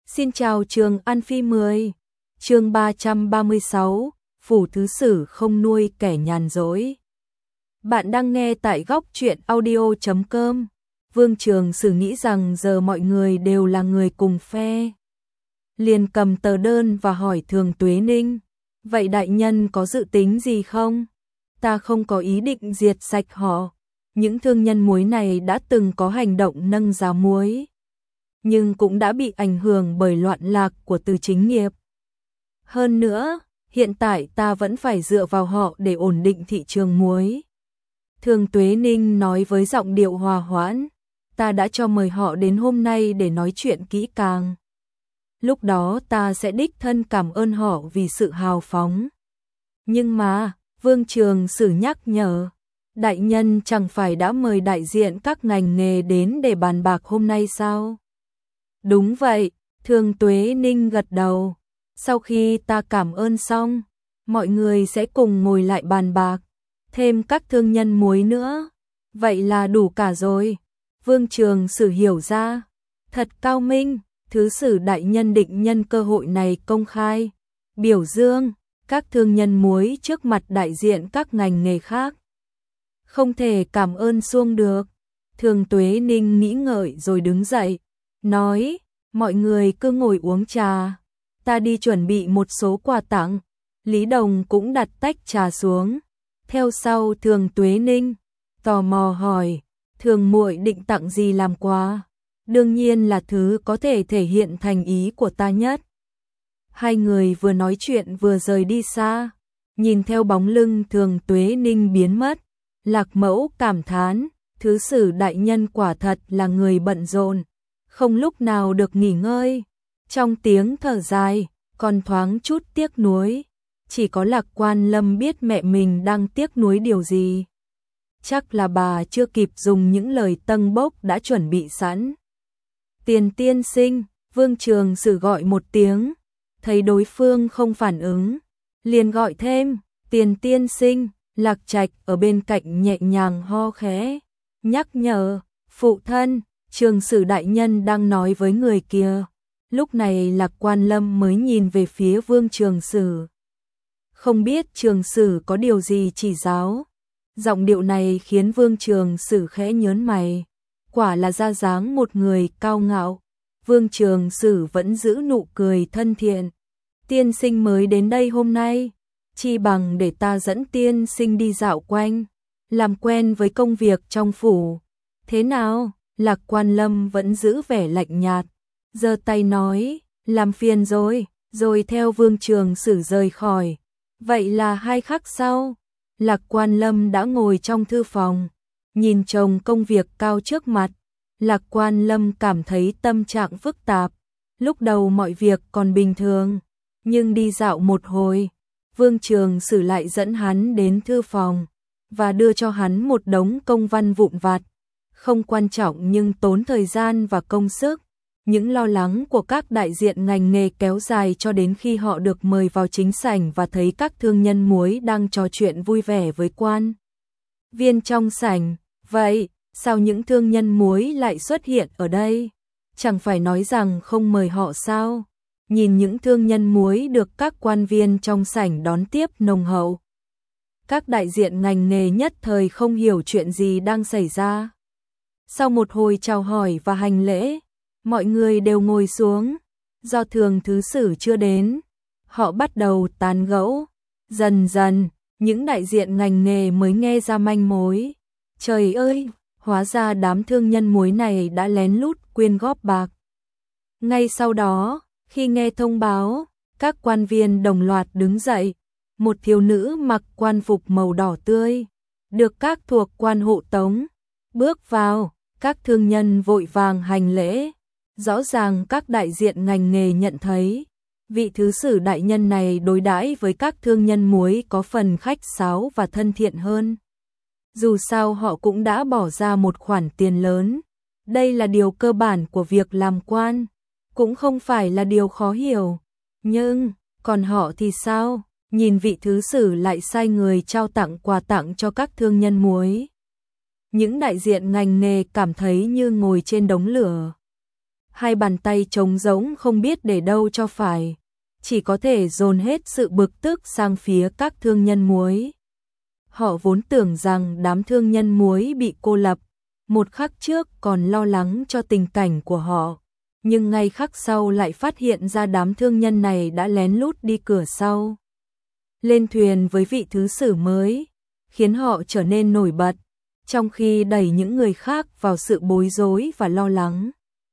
Xin chào trường An Phi 10, chương 336, Phủ Thứ Sử không nuôi kẻ nhàn rỗi. Bạn đang nghe tại góc truyện audio.com. Vương Trường Sử nghĩ rằng giờ mọi người đều là người cùng phe. Liền cầm tờ đơn và hỏi Thường Tuế Ninh, vậy đại nhân có dự tính gì không? Ta không có ý định diệt sạch họ. Những thương nhân muối này đã từng có hành động nâng giá muối, nhưng cũng đã bị ảnh hưởng bởi loạn lạc của Từ Chính Nghiệp. Hơn nữa, hiện tại ta vẫn phải dựa vào họ để ổn định thị trường muối. Thường Tuế Ninh nói với giọng điệu hòa hoãn, ta đã cho mời họ đến hôm nay để nói chuyện kỹ càng. Lúc đó ta sẽ đích thân cảm ơn họ vì sự hào phóng. Nhưng mà, Vương Trường Sử nhắc nhở, đại nhân chẳng phải đã mời đại diện các ngành nghề đến để bàn bạc hôm nay sao? Đúng vậy, Thường Tuế Ninh gật đầu. Sau khi ta cảm ơn xong, mọi người sẽ cùng ngồi lại bàn bạc, thêm các thương nhân muối nữa. Vậy là đủ cả rồi. Vương Trường Sử hiểu ra, thật cao minh. Thứ sử đại nhân định nhân cơ hội này công khai biểu dương các thương nhân muối trước mặt đại diện các ngành nghề khác. Không thể cảm ơn xuông được. Thường Tuế Ninh nghĩ ngợi rồi đứng dậy, nói, mọi người cứ ngồi uống trà, ta đi chuẩn bị một số quà tặng. Lý Đồng cũng đặt tách trà xuống, theo sau Thường Tuế Ninh, tò mò hỏi, Thường muội định tặng gì làm quà? Đương nhiên là thứ có thể thể hiện thành ý của ta nhất. Hai người vừa nói chuyện vừa rời đi xa, nhìn theo bóng lưng Thường Tuế Ninh biến mất, Lạc Mẫu cảm thán, thứ sử đại nhân quả thật là người bận rộn, không lúc nào được nghỉ ngơi. Trong tiếng thở dài, còn thoáng chút tiếc nuối, chỉ có Lạc Quan Lâm biết mẹ mình đang tiếc nuối điều gì. Chắc là bà chưa kịp dùng những lời tâng bốc đã chuẩn bị sẵn. Tiền tiên sinh, Vương Trường Sử gọi một tiếng, thấy đối phương không phản ứng, liền gọi thêm, Tiền tiên sinh. Lạc Trạch ở bên cạnh nhẹ nhàng ho khẽ, nhắc nhở, phụ thân, Trường Sử đại nhân đang nói với người kia. Lúc này Lạc Quan Lâm mới nhìn về phía Vương Trường Sử. Không biết Trường Sử có điều gì chỉ giáo. Giọng điệu này khiến Vương Trường Sử khẽ nhớn mày. Quả là ra dáng một người cao ngạo. Vương Trường Sử vẫn giữ nụ cười thân thiện. Tiên sinh mới đến đây hôm nay, chi bằng để ta dẫn tiên sinh đi dạo quanh, làm quen với công việc trong phủ. Thế nào? Lạc Quan Lâm vẫn giữ vẻ lạnh nhạt, giơ tay nói, làm phiền rồi theo Vương Trường Sử rời khỏi. Vậy là 2 khắc sau, Lạc Quan Lâm đã ngồi trong thư phòng, nhìn chồng công việc cao trước mặt. Lạc Quan Lâm cảm thấy tâm trạng phức tạp. Lúc đầu mọi việc còn bình thường, nhưng đi dạo một hồi, Vương Trường Sử lại dẫn hắn đến thư phòng và đưa cho hắn một đống công văn vụn vặt, không quan trọng nhưng tốn thời gian và công sức. Những lo lắng của các đại diện ngành nghề kéo dài cho đến khi họ được mời vào chính sảnh và thấy các thương nhân muối đang trò chuyện vui vẻ với quan viên trong sảnh. Vậy, sao những thương nhân muối lại xuất hiện ở đây? Chẳng phải nói rằng không mời họ sao? Nhìn những thương nhân muối được các quan viên trong sảnh đón tiếp nồng hậu, các đại diện ngành nghề nhất thời không hiểu chuyện gì đang xảy ra. Sau một hồi chào hỏi và hành lễ, mọi người đều ngồi xuống. Do Thường Thứ Sử chưa đến, họ bắt đầu tán gẫu. Dần dần, những đại diện ngành nghề mới nghe ra manh mối. Trời ơi, hóa ra đám thương nhân muối này đã lén lút quyên góp bạc. Ngay sau đó, khi nghe thông báo, các quan viên đồng loạt đứng dậy. Một thiếu nữ mặc quan phục màu đỏ tươi, được các thuộc quan hộ tống, bước vào. Các thương nhân vội vàng hành lễ. Rõ ràng các đại diện ngành nghề nhận thấy, vị thứ sử đại nhân này đối đãi với các thương nhân muối có phần khách sáo và thân thiện hơn. Dù sao họ cũng đã bỏ ra một khoản tiền lớn. Đây là điều cơ bản của việc làm quan, cũng không phải là điều khó hiểu. Nhưng, còn họ thì sao? Nhìn vị thứ sử lại sai người trao tặng quà tặng cho các thương nhân muối. Những đại diện ngành nghề cảm thấy như ngồi trên đống lửa. hai bàn tay trống rỗng không biết để đâu cho phải, chỉ có thể dồn hết sự bực tức sang phía các thương nhân muối. Họ vốn tưởng rằng đám thương nhân muối bị cô lập, một khắc trước còn lo lắng cho tình cảnh của họ, nhưng ngay khắc sau lại phát hiện ra đám thương nhân này đã lén lút đi cửa sau. Lên thuyền với vị thứ sử mới, khiến họ trở nên nổi bật, trong khi đẩy những người khác vào sự bối rối và lo lắng.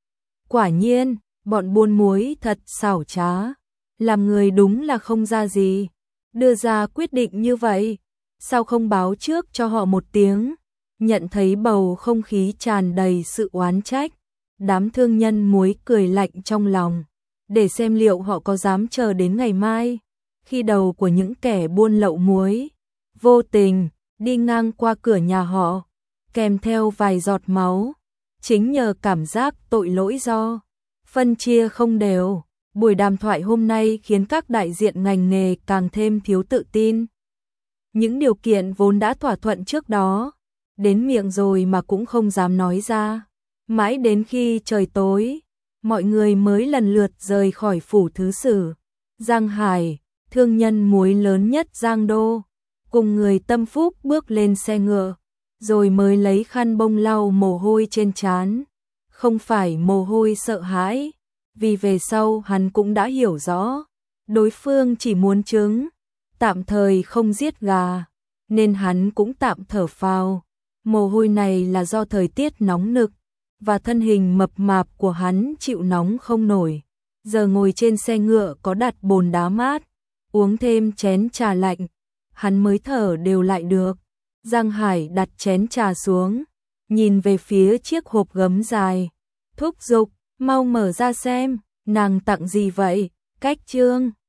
Quả nhiên, bọn buôn muối thật xảo trá, làm người đúng là không ra gì, đưa ra quyết định như vậy, sao không báo trước cho họ một tiếng. Nhận thấy bầu không khí tràn đầy sự oán trách, đám thương nhân muối cười lạnh trong lòng, để xem liệu họ có dám chờ đến ngày mai, khi đầu của những kẻ buôn lậu muối vô tình đi ngang qua cửa nhà họ, kèm theo vài giọt máu. Chính nhờ cảm giác tội lỗi do phân chia không đều, buổi đàm thoại hôm nay khiến các đại diện ngành nghề càng thêm thiếu tự tin. Những điều kiện vốn đã thỏa thuận trước đó, đến miệng rồi mà cũng không dám nói ra. Mãi đến khi trời tối, mọi người mới lần lượt rời khỏi phủ thứ sử. Giang Hải, thương nhân muối lớn nhất Giang Đô, cùng người tâm phúc bước lên xe ngựa, rồi mới lấy khăn bông lau mồ hôi trên trán. Không phải mồ hôi sợ hãi, vì về sau hắn cũng đã hiểu rõ, đối phương chỉ muốn trứng, tạm thời không giết gà, nên hắn cũng tạm thở phào. Mồ hôi này là do thời tiết nóng nực, và thân hình mập mạp của hắn chịu nóng không nổi. Giờ ngồi trên xe ngựa có đặt bồn đá mát, uống thêm chén trà lạnh, hắn mới thở đều lại được. Giang Hải đặt chén trà xuống, nhìn về phía chiếc hộp gấm dài, thúc giục, mau mở ra xem, nàng tặng gì vậy? Cách chương